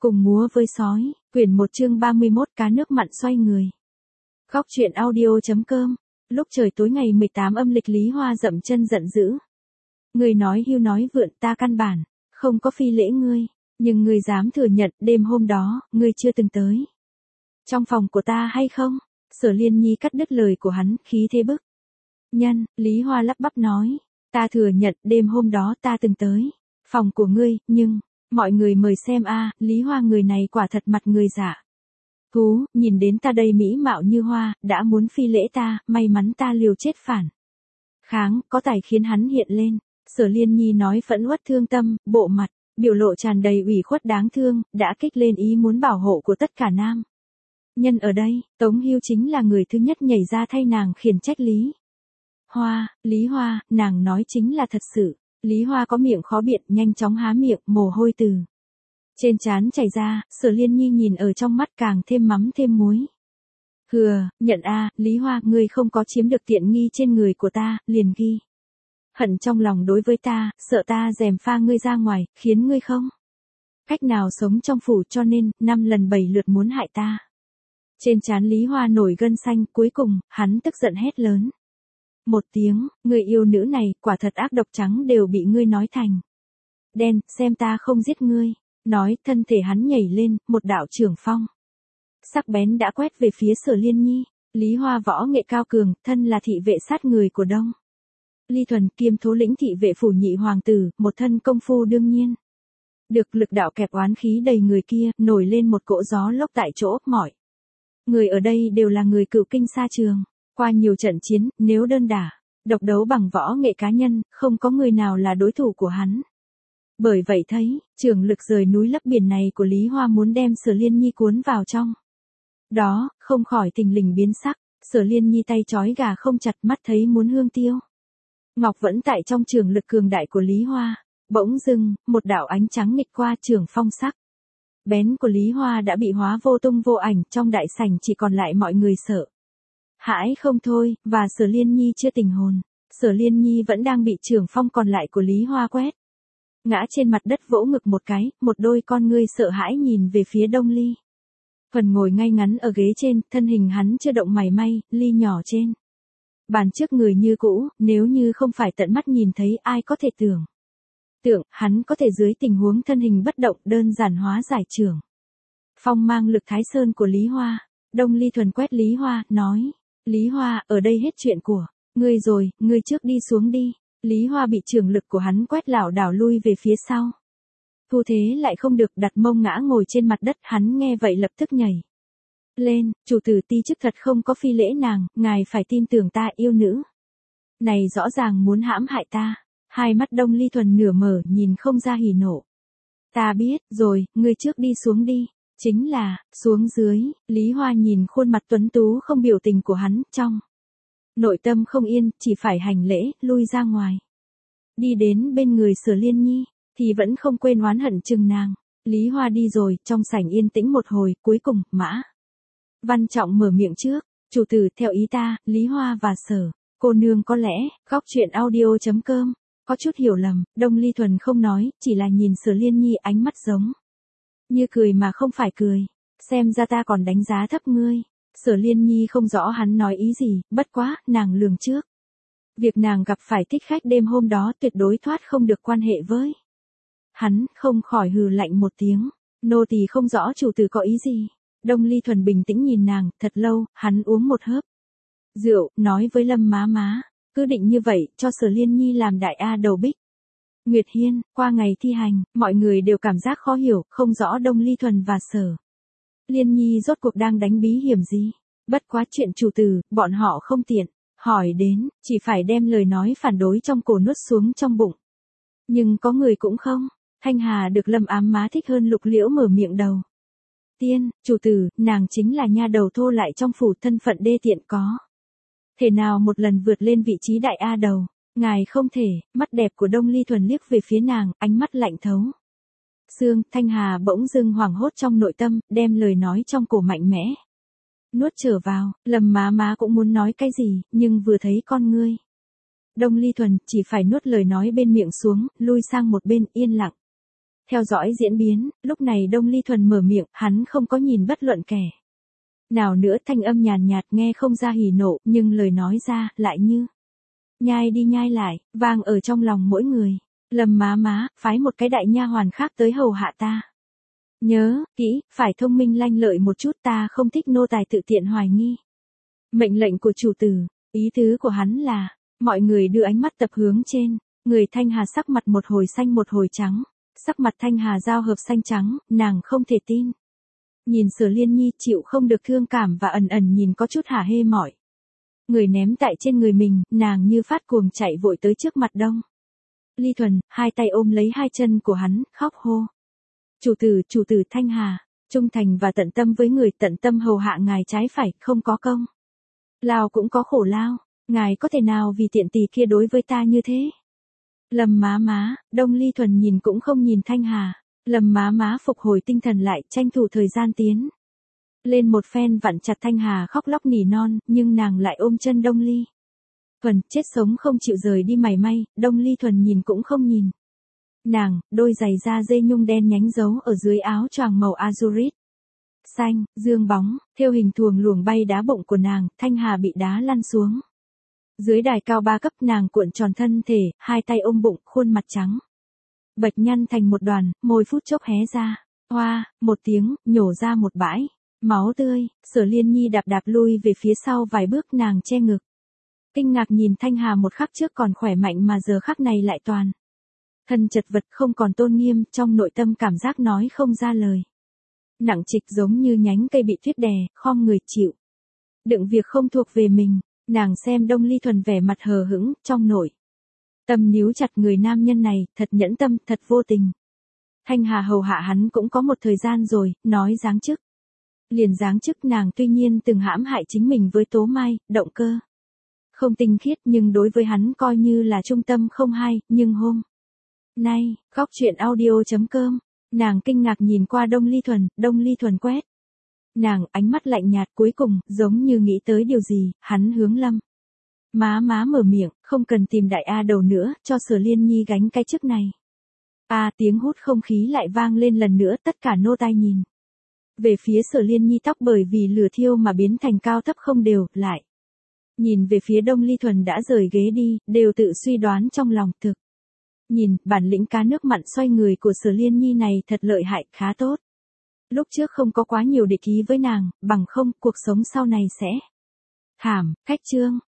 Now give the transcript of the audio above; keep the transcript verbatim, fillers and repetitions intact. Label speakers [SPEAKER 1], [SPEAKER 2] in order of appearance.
[SPEAKER 1] Cùng múa với sói, quyển một chương ba mươi mốt cá nước mặn xoay người. Góc truyện audio.com. Lúc trời tối ngày mười tám âm lịch Lý Hoa dậm chân giận dữ. Người nói hưu nói vượn, ta căn bản không có phi lễ ngươi, nhưng ngươi dám thừa nhận đêm hôm đó, ngươi chưa từng tới trong phòng của ta hay không? Sở Liên Nhi cắt đứt lời của hắn, khí thế bức. Nhân, Lý Hoa lắp bắp nói, ta thừa nhận đêm hôm đó ta từng tới phòng của ngươi, nhưng mọi người mời xem a, Lý Hoa người này quả thật mặt người giả. Thú, nhìn đến ta đây mỹ mạo như hoa, đã muốn phi lễ ta, may mắn ta liều chết phản kháng, có tài khiến hắn hiện lên. Sở Liên Nhi nói phẫn uất thương tâm, bộ mặt, biểu lộ tràn đầy ủy khuất đáng thương, đã kích lên ý muốn bảo hộ của tất cả nam nhân ở đây. Tống Hưu chính là người thứ nhất nhảy ra thay nàng khiển trách Lý Hoa. Lý Hoa, nàng nói chính là thật sự. Lý Hoa có miệng khó biện, nhanh chóng há miệng, mồ hôi từ trên trán chảy ra. Sở Liên Nhi nhìn ở trong mắt càng thêm mắm thêm muối. Hừ, nhận a, Lý Hoa, ngươi không có chiếm được tiện nghi trên người của ta, liền ghi hận trong lòng đối với ta, sợ ta gièm pha ngươi ra ngoài, khiến ngươi không cách nào sống trong phủ, cho nên năm lần bảy lượt muốn hại ta. Trên trán Lý Hoa nổi gân xanh, cuối cùng hắn tức giận hét lớn một tiếng, người yêu nữ này, quả thật ác độc, trắng đều bị ngươi nói thành đen, xem ta không giết ngươi. Nói, thân thể hắn nhảy lên, một đạo trưởng phong sắc bén đã quét về phía Sở Liên Nhi. Lý Hoa võ nghệ cao cường, thân là thị vệ sát người của Đông Ly Thuần, kiêm thủ lĩnh thị vệ phủ nhị hoàng tử, một thân công phu đương nhiên được lực đạo kẹp oán khí đầy người kia, nổi lên một cỗ gió lốc tại chỗ. Mọi người ở đây đều là người cựu kinh xa trường, qua nhiều trận chiến, nếu đơn đả độc đấu bằng võ nghệ cá nhân, không có người nào là đối thủ của hắn. Bởi vậy thấy, trường lực rời núi lấp biển này của Lý Hoa muốn đem Sở Liên Nhi cuốn vào trong đó, không khỏi tình lình biến sắc. Sở Liên Nhi tay trói gà không chặt, mắt thấy muốn hương tiêu ngọc vẫn tại trong trường lực cường đại của Lý Hoa. Bỗng dưng, một đạo ánh trắng nghịch qua, trường phong sắc bén của Lý Hoa đã bị hóa vô tung vô ảnh, trong đại sảnh chỉ còn lại mọi người sợ hãi không thôi, và Sở Liên Nhi chưa tỉnh hồn. Sở Liên Nhi vẫn đang bị trường phong còn lại của Lý Hoa quét ngã trên mặt đất, vỗ ngực một cái, một đôi con ngươi sợ hãi nhìn về phía Đông Ly Thuần ngồi ngay ngắn ở ghế trên, thân hình hắn chưa động mảy may, ly nhỏ trên bàn trước người như cũ. Nếu như không phải tận mắt nhìn thấy, ai có thể tưởng tượng hắn có thể dưới tình huống thân hình bất động đơn giản hóa giải trưởng phong mang lực Thái Sơn của Lý Hoa. Đông Ly Thuần quét Lý Hoa, nói, Lý Hoa, ở đây hết chuyện của ngươi rồi, ngươi trước đi xuống đi. Lý Hoa bị trường lực của hắn quét lảo đảo lui về phía sau. Thu thế lại không được, đặt mông ngã ngồi trên mặt đất. Hắn nghe vậy lập tức nhảy lên, chủ tử ti chức thật không có phi lễ nàng, ngài phải tin tưởng ta, yêu nữ này rõ ràng muốn hãm hại ta. Hai mắt Đông Ly Thuần nửa mở, nhìn không ra hỉ nộ. Ta biết rồi, ngươi trước đi xuống đi. Chính là, xuống dưới. Lý Hoa nhìn khuôn mặt tuấn tú không biểu tình của hắn, trong nội tâm không yên, chỉ phải hành lễ, lui ra ngoài. Đi đến bên người Sở Liên Nhi, thì vẫn không quên oán hận chừng nàng. Lý Hoa đi rồi, trong sảnh yên tĩnh một hồi, cuối cùng, Mã Văn Trọng mở miệng trước. Chủ tử, theo ý ta, Lý Hoa và Sở cô nương có lẽ, góc truyện audio.com, có chút hiểu lầm. Đông Ly Thuần không nói, chỉ là nhìn Sở Liên Nhi, ánh mắt giống như cười mà không phải cười. Xem ra ta còn đánh giá thấp ngươi. Sở Liên Nhi không rõ hắn nói ý gì, bất quá, nàng lường trước việc nàng gặp phải thích khách đêm hôm đó tuyệt đối thoát không được quan hệ với hắn, không khỏi hừ lạnh một tiếng. Nô tỳ không rõ chủ tử có ý gì. Đông Ly Thuần bình tĩnh nhìn nàng, thật lâu, hắn uống một hớp rượu, nói với Lâm má má, cứ định như vậy, cho Sở Liên Nhi làm đại A đầu Bích Nguyệt Hiên. Qua ngày thi hành, mọi người đều cảm giác khó hiểu, không rõ Đông Ly Thuần và Sở Liên Nhi rốt cuộc đang đánh bí hiểm gì. Bất quá chuyện chủ tử, bọn họ không tiện hỏi đến, chỉ phải đem lời nói phản đối trong cổ nuốt xuống trong bụng. Nhưng có người cũng không. Thanh Hà được Lâm ám má thích hơn Lục Liễu mở miệng đầu tiên. Chủ tử, nàng chính là nha đầu thô lại trong phủ, thân phận đê tiện, có thể nào một lần vượt lên vị trí đại A đầu. Ngài không thể. Mắt đẹp của Đông Ly Thuần liếc về phía nàng, ánh mắt lạnh thấu xương. Thanh Hà bỗng dưng hoảng hốt trong nội tâm, đem lời nói trong cổ mạnh mẽ nuốt trở vào. Lâm má má cũng muốn nói cái gì, nhưng vừa thấy con ngươi Đông Ly Thuần, chỉ phải nuốt lời nói bên miệng xuống, lui sang một bên, yên lặng Theo dõi diễn biến, lúc này Đông Ly Thuần mở miệng, hắn không có nhìn bất luận kẻ nào nữa, thanh âm nhàn nhạt nghe không ra hỉ nộ, nhưng lời nói ra, lại như nhai đi nhai lại, vang ở trong lòng mỗi người. Lâm má má, phái một cái đại nha hoàn khác tới hầu hạ ta. Nhớ, kỹ, phải thông minh lanh lợi một chút, ta không thích nô tài tự tiện hoài nghi. Mệnh lệnh của chủ tử, ý tứ của hắn là, mọi người đưa ánh mắt tập hướng trên, người Thanh Hà sắc mặt một hồi xanh một hồi trắng, sắc mặt Thanh Hà giao hợp xanh trắng, nàng không thể tin. Nhìn Sở Liên Nhi chịu không được thương cảm và ẩn ẩn nhìn có chút hả hê mỏi. Người ném tại trên người mình, nàng như phát cuồng chạy vội tới trước mặt Đông Ly Thuần, hai tay ôm lấy hai chân của hắn, khóc hô. Chủ tử, chủ tử Thanh Hà, trung thành và tận tâm với người, tận tâm hầu hạ ngài trái phải, không có công. Lao cũng có khổ lao, ngài có thể nào vì tiện tỳ kia đối với ta như thế? Lâm má má, Đông Ly Thuần nhìn cũng không nhìn Thanh Hà. Lâm má má phục hồi tinh thần lại, tranh thủ thời gian tiến lên một phen vặn chặt Thanh Hà khóc lóc nỉ non, nhưng nàng lại ôm chân Đông Ly Thuần, chết sống không chịu rời đi mảy may. Đông Ly Thuần nhìn cũng không nhìn nàng, đôi giày da dê nhung đen nhánh giấu ở dưới áo choàng màu azurit xanh, dương bóng, theo hình thuồng luồng bay đá bụng của nàng. Thanh Hà bị đá lăn xuống dưới đài cao ba cấp, nàng cuộn tròn thân thể, hai tay ôm bụng, khuôn mặt trắng bệch nhăn thành một đoàn, môi phút chốc hé ra, hoa, một tiếng, nhổ ra một bãi máu tươi. Sở Liên Nhi đạp đạp lui về phía sau vài bước, nàng che ngực, kinh ngạc nhìn Thanh Hà một khắc trước còn khỏe mạnh mà giờ khắc này lại toàn thân chật vật, không còn tôn nghiêm, trong nội tâm cảm giác nói không ra lời. Nặng trịch giống như nhánh cây bị tuyết đè, khom người chịu đựng việc không thuộc về mình. Nàng xem Đông Ly Thuần vẻ mặt hờ hững, trong nội tâm níu chặt người nam nhân này, thật nhẫn tâm, thật vô tình. Thanh Hà hầu hạ hắn cũng có một thời gian rồi, nói giáng chức liền giáng chức. Nàng tuy nhiên từng hãm hại chính mình với Tố Mai, động cơ không tinh khiết, nhưng đối với hắn coi như là trung tâm không hai. Nhưng hôm nay, góc truyện audio chấm com, nàng kinh ngạc nhìn qua Đông Ly Thuần. Đông Ly Thuần quét nàng, ánh mắt lạnh nhạt, cuối cùng giống như nghĩ tới điều gì, hắn hướng Lâm má má mở miệng, không cần tìm đại A đầu nữa, cho Sở Liên Nhi gánh cái chức này. A, tiếng hút không khí lại vang lên lần nữa, tất cả nô tai nhìn về phía Sở Liên Nhi, tóc bởi vì lửa thiêu mà biến thành cao thấp không đều, lại nhìn về phía Đông Ly Thuần đã rời ghế đi, đều tự suy đoán trong lòng, thực nhìn, bản lĩnh cá nước mặn xoay người của Sở Liên Nhi này thật lợi hại, khá tốt. Lúc trước không có quá nhiều địch ý với nàng, bằng không, cuộc sống sau này sẽ thảm. Khách chương